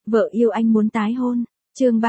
Vợ yêu anh muốn tái hôn. Chương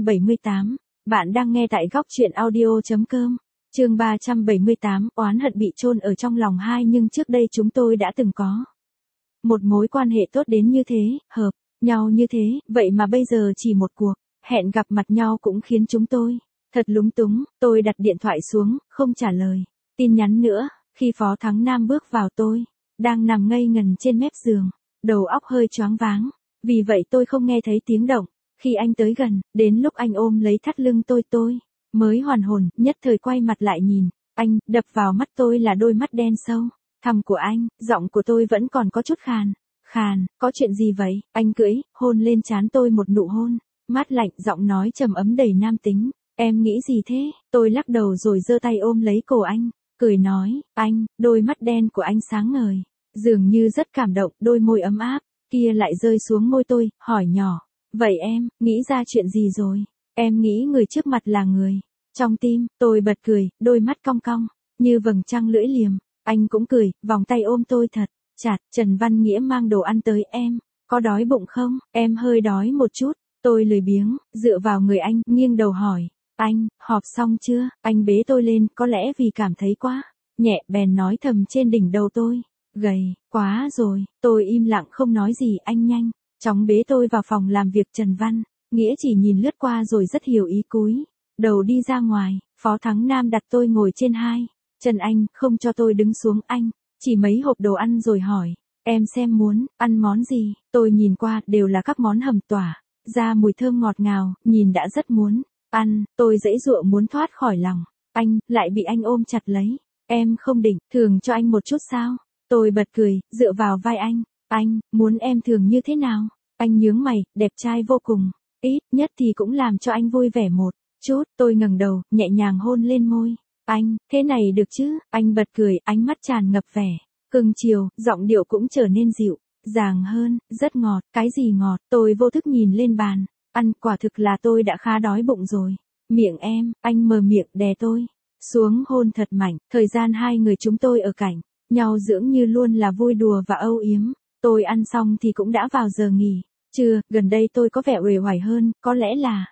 378. Bạn đang nghe tại góc truyện audio.com. Chương 378. Oán hận bị chôn ở trong lòng hai, nhưng trước đây chúng tôi đã từng có một mối quan hệ tốt đến như thế, hợp nhau như thế, vậy mà bây giờ chỉ một cuộc hẹn gặp mặt nhau cũng khiến chúng tôi thật lúng túng. Tôi đặt điện thoại xuống, không trả lời tin nhắn nữa. Khi Phó Thắng Nam bước vào, tôi đang nằm ngây ngần trên mép giường, đầu óc hơi choáng váng, vì vậy tôi không nghe thấy tiếng động. Khi anh tới gần, đến lúc anh ôm lấy thắt lưng tôi mới hoàn hồn, nhất thời quay mặt lại nhìn anh. Đập vào mắt tôi là đôi mắt đen sâu thẳm của anh. Giọng của tôi vẫn còn có chút khàn khàn. Có chuyện gì vậy? Anh cưỡi hôn lên trán tôi một nụ hôn mát lạnh, giọng nói trầm ấm đầy nam tính. Em nghĩ gì thế? Tôi lắc đầu rồi giơ tay ôm lấy cổ anh, cười nói, anh. Đôi mắt đen của anh sáng ngời, dường như rất cảm động. Đôi môi ấm áp kia lại rơi xuống môi tôi, hỏi nhỏ, vậy em nghĩ ra chuyện gì rồi? Em nghĩ người trước mặt là người trong tim. Tôi bật cười, đôi mắt cong cong như vầng trăng lưỡi liềm. Anh cũng cười, vòng tay ôm tôi thật chặt. Trần Văn Nghĩa mang đồ ăn tới, em có đói bụng không? Em hơi đói một chút. Tôi lười biếng dựa vào người anh, nghiêng đầu hỏi, anh họp xong chưa? Anh bế tôi lên, có lẽ vì cảm thấy quá nhẹ, bèn nói thầm trên đỉnh đầu tôi, gầy quá rồi. Tôi im lặng không nói gì. Anh nhanh chóng bế tôi vào phòng làm việc. Trần Văn Nghĩa chỉ nhìn lướt qua rồi rất hiểu ý, cúi đầu đi ra ngoài. Phó Thắng Nam đặt tôi ngồi trên hai chân anh, không cho tôi đứng xuống. Anh chỉ mấy hộp đồ ăn rồi hỏi, em xem muốn ăn món gì? Tôi nhìn qua, đều là các món hầm tỏa ra mùi thơm ngọt ngào, nhìn đã rất muốn ăn. Tôi giãy giụa muốn thoát khỏi lòng anh, lại bị anh ôm chặt lấy. Em không định thưởng cho anh một chút sao? Tôi bật cười, dựa vào vai anh. Anh muốn em thưởng như thế nào? Anh nhướng mày, đẹp trai vô cùng, ít nhất thì cũng làm cho anh vui vẻ một chút. Tôi ngẩng đầu, nhẹ nhàng hôn lên môi anh. Thế này được chứ? Anh bật cười, ánh mắt tràn ngập vẻ cưng chiều, giọng điệu cũng trở nên dịu dàng hơn, rất ngọt. Cái gì ngọt? Tôi vô thức nhìn lên bàn ăn, quả thực là tôi đã khá đói bụng rồi. Miệng em. Anh mở miệng đè tôi xuống, hôn thật mạnh. Thời gian hai người chúng tôi ở cạnh nhau dưỡng như luôn là vui đùa và âu yếm. Tôi ăn xong thì cũng đã vào giờ nghỉ trưa. Gần đây tôi có vẻ uể oải hơn, có lẽ là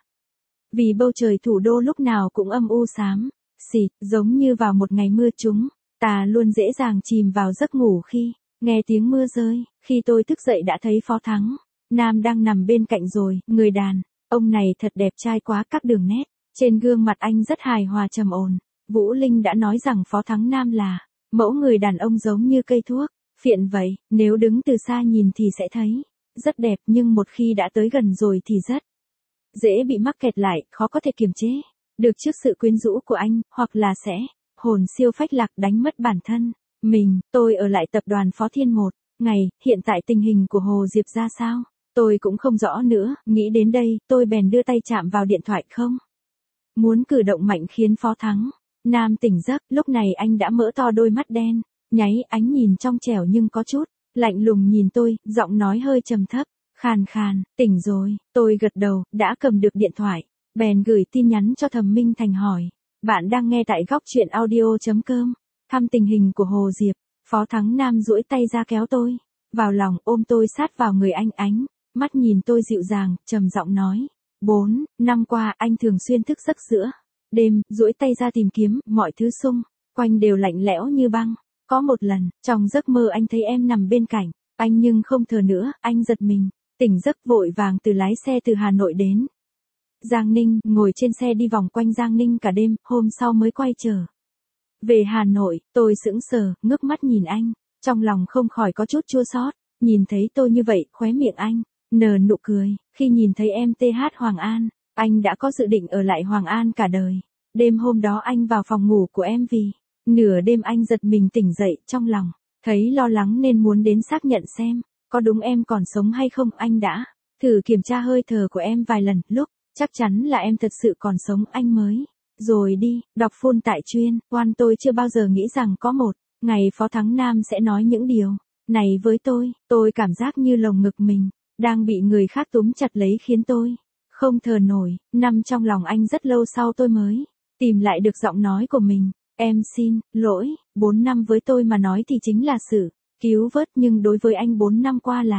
vì bầu trời thủ đô lúc nào cũng âm u xám xịt, giống như vào một ngày mưa. Chúng ta luôn dễ dàng chìm vào giấc ngủ khi nghe tiếng mưa rơi. Khi tôi thức dậy đã thấy Phó Thắng Nam đang nằm bên cạnh rồi. Người đàn ông này thật đẹp trai quá, các đường nét trên gương mặt anh rất hài hòa trầm ổn. Vũ Linh đã nói rằng Phó Thắng Nam là mẫu người đàn ông giống như cây thuốc phiện vậy. Nếu đứng từ xa nhìn thì sẽ thấy rất đẹp, nhưng một khi đã tới gần rồi thì rất dễ bị mắc kẹt lại, khó có thể kiềm chế được trước sự quyến rũ của anh, hoặc là sẽ hồn siêu phách lạc, đánh mất bản thân mình. Tôi ở lại tập đoàn Phó Thiên một ngày. Hiện tại tình hình của Hồ Diệp ra sao tôi cũng không rõ nữa. Nghĩ đến đây, tôi bèn đưa tay chạm vào điện thoại, không muốn cử động mạnh khiến Phó Thắng Nam tỉnh giấc. Lúc này anh đã mở to đôi mắt đen nháy, ánh nhìn trong trẻo nhưng có chút lạnh lùng nhìn tôi, giọng nói hơi trầm thấp, khàn khàn. Tỉnh rồi. Tôi gật đầu, đã cầm được điện thoại, bèn gửi tin nhắn cho Thẩm Minh Thành hỏi, bạn đang nghe tại góc truyện audio.com. Thăm tình hình của Hồ Diệp. Phó Thắng Nam duỗi tay ra kéo tôi vào lòng, ôm tôi sát vào người anh. Ánh mắt nhìn tôi dịu dàng, trầm giọng nói, 4 năm qua anh thường xuyên thức giấc giữa đêm, duỗi tay ra tìm kiếm. Mọi thứ xung quanh đều lạnh lẽo như băng. Có một lần, trong giấc mơ anh thấy em nằm bên cạnh anh nhưng không thở nữa. Anh giật mình, tỉnh giấc vội vàng lái xe từ Hà Nội đến Giang Ninh, ngồi trên xe đi vòng quanh Giang Ninh cả đêm, hôm sau mới quay trở về Hà Nội. Tôi sững sờ, ngước mắt nhìn anh, trong lòng không khỏi có chút chua xót. Nhìn thấy tôi như vậy, khóe miệng anh nở nụ cười. Khi nhìn thấy em TH Hoàng An, anh đã có dự định ở lại Hoàng An cả đời. Đêm hôm đó anh vào phòng ngủ của em, vì nửa đêm anh giật mình tỉnh dậy, trong lòng thấy lo lắng nên muốn đến xác nhận xem có đúng em còn sống hay không. Anh đã thử kiểm tra hơi thở của em vài lần, lúc chắc chắn là em thật sự còn sống anh mới rồi đi. Đọc full tại chuyên quan. Tôi chưa bao giờ nghĩ rằng có một ngày Phó Thắng Nam sẽ nói những điều này với tôi. Tôi cảm giác như lồng ngực mình đang bị người khác túm chặt lấy, khiến tôi không thở nổi. Nằm trong lòng anh rất lâu sau tôi mới tìm lại được giọng nói của mình. Em xin lỗi. 4 năm với tôi mà nói thì chính là sự cứu vớt, nhưng đối với anh 4 năm qua là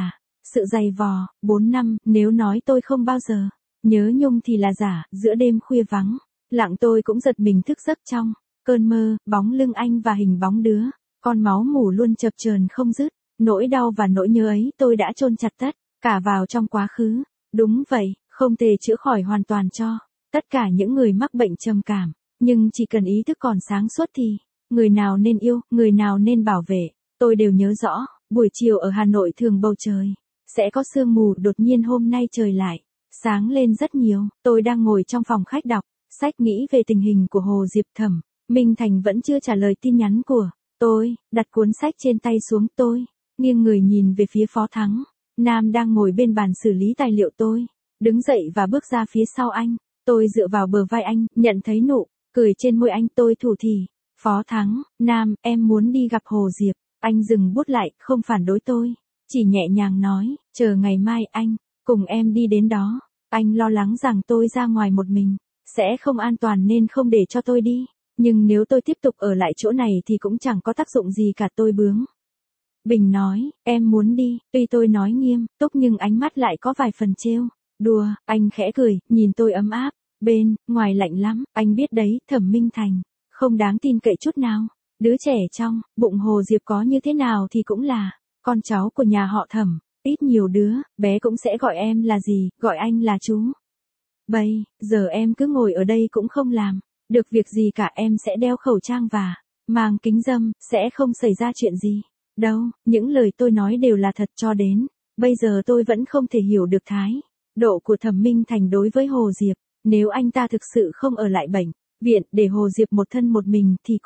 Sự dày vò, 4 năm, nếu nói tôi không bao giờ nhớ Nhung thì là giả, giữa đêm khuya vắng, lặng tôi cũng giật mình thức giấc trong cơn mơ, bóng lưng anh và hình bóng đứa, con máu mủ luôn chập chờn không dứt, nỗi đau và nỗi nhớ ấy tôi đã chôn chặt tất cả vào trong quá khứ. Đúng vậy, không thể chữa khỏi hoàn toàn cho tất cả những người mắc bệnh trầm cảm, nhưng chỉ cần ý thức còn sáng suốt thì, người nào nên yêu, người nào nên bảo vệ, tôi đều nhớ rõ. Buổi chiều ở Hà Nội thường bầu trời sẽ có sương mù, đột nhiên hôm nay trời lại sáng lên rất nhiều. Tôi đang ngồi trong phòng khách đọc sách nghĩ về tình hình của Hồ Diệp. Thẩm Minh Thành vẫn chưa trả lời tin nhắn của tôi, đặt cuốn sách trên tay xuống. Tôi nghiêng người nhìn về phía Phó Thắng Nam đang ngồi bên bàn xử lý tài liệu. Tôi đứng dậy và bước ra phía sau anh. Tôi dựa vào bờ vai anh, nhận thấy nụ cười trên môi anh. Tôi thủ thỉ, Phó Thắng Nam, em muốn đi gặp Hồ Diệp. Anh dừng bút lại, không phản đối tôi, chỉ nhẹ nhàng nói, chờ ngày mai anh cùng em đi đến đó. Anh lo lắng rằng tôi ra ngoài một mình sẽ không an toàn nên không để cho tôi đi, nhưng nếu tôi tiếp tục ở lại chỗ này thì cũng chẳng có tác dụng gì cả. Tôi bướng bỉnh nói, em muốn đi. Tuy tôi nói nghiêm túc nhưng ánh mắt lại có vài phần trêu đùa. Anh khẽ cười, nhìn tôi ấm áp, bên ngoài lạnh lắm. Anh biết đấy, Thẩm Minh Thành không đáng tin cậy chút nào. Đứa trẻ trong bụng Hồ Diệp có như thế nào thì cũng là con cháu của nhà họ Thẩm, ít nhiều đứa bé cũng sẽ gọi em là gì, gọi anh là chú. Bây giờ em cứ ngồi ở đây cũng không làm được việc gì cả. Em sẽ đeo khẩu trang và mang kính râm, sẽ không xảy ra chuyện gì đâu. Những lời tôi nói đều là thật. Cho đến bây giờ tôi vẫn không thể hiểu được thái độ của Thẩm Minh Thành đối với Hồ Diệp. Nếu anh ta thực sự không ở lại bệnh viện để Hồ Diệp một thân một mình thì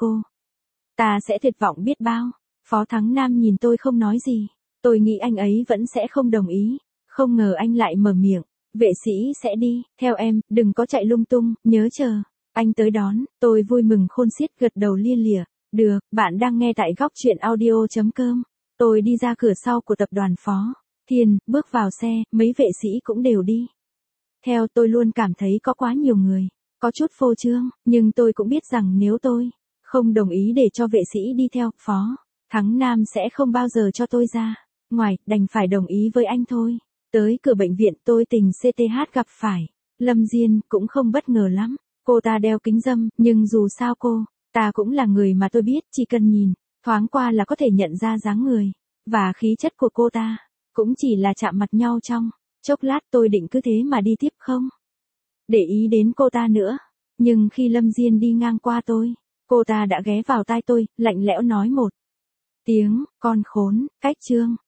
ta sẽ tuyệt vọng biết bao. Phó Thắng Nam nhìn tôi không nói gì. Tôi nghĩ anh ấy vẫn sẽ không đồng ý. Không ngờ anh lại mở miệng. Vệ sĩ sẽ đi theo em, đừng có chạy lung tung, nhớ chờ anh tới đón. Tôi vui mừng khôn xiết, gật đầu lia lịa. Được, bạn đang nghe tại góc truyện audio.com. Tôi đi ra cửa sau của tập đoàn Phó Thiên, bước vào xe, mấy vệ sĩ cũng đều đi theo. Tôi luôn cảm thấy có quá nhiều người, có chút phô trương, nhưng tôi cũng biết rằng nếu tôi không đồng ý để cho vệ sĩ đi theo, Phó Thắng Nam sẽ không bao giờ cho tôi ra ngoài, đành phải đồng ý với anh thôi. Tới cửa bệnh viện tôi tình CTH gặp phải Lâm Diên, cũng không bất ngờ lắm. Cô ta đeo kính râm, nhưng dù sao cô ta cũng là người mà tôi biết, chỉ cần nhìn thoáng qua là có thể nhận ra dáng người và khí chất của cô ta. Cũng chỉ là chạm mặt nhau trong chốc lát. Tôi định cứ thế mà đi tiếp, không để ý đến cô ta nữa. Nhưng khi Lâm Diên đi ngang qua tôi, cô ta đã ghé vào tai tôi, lạnh lẽo nói một tiếng, con khốn, cách Trương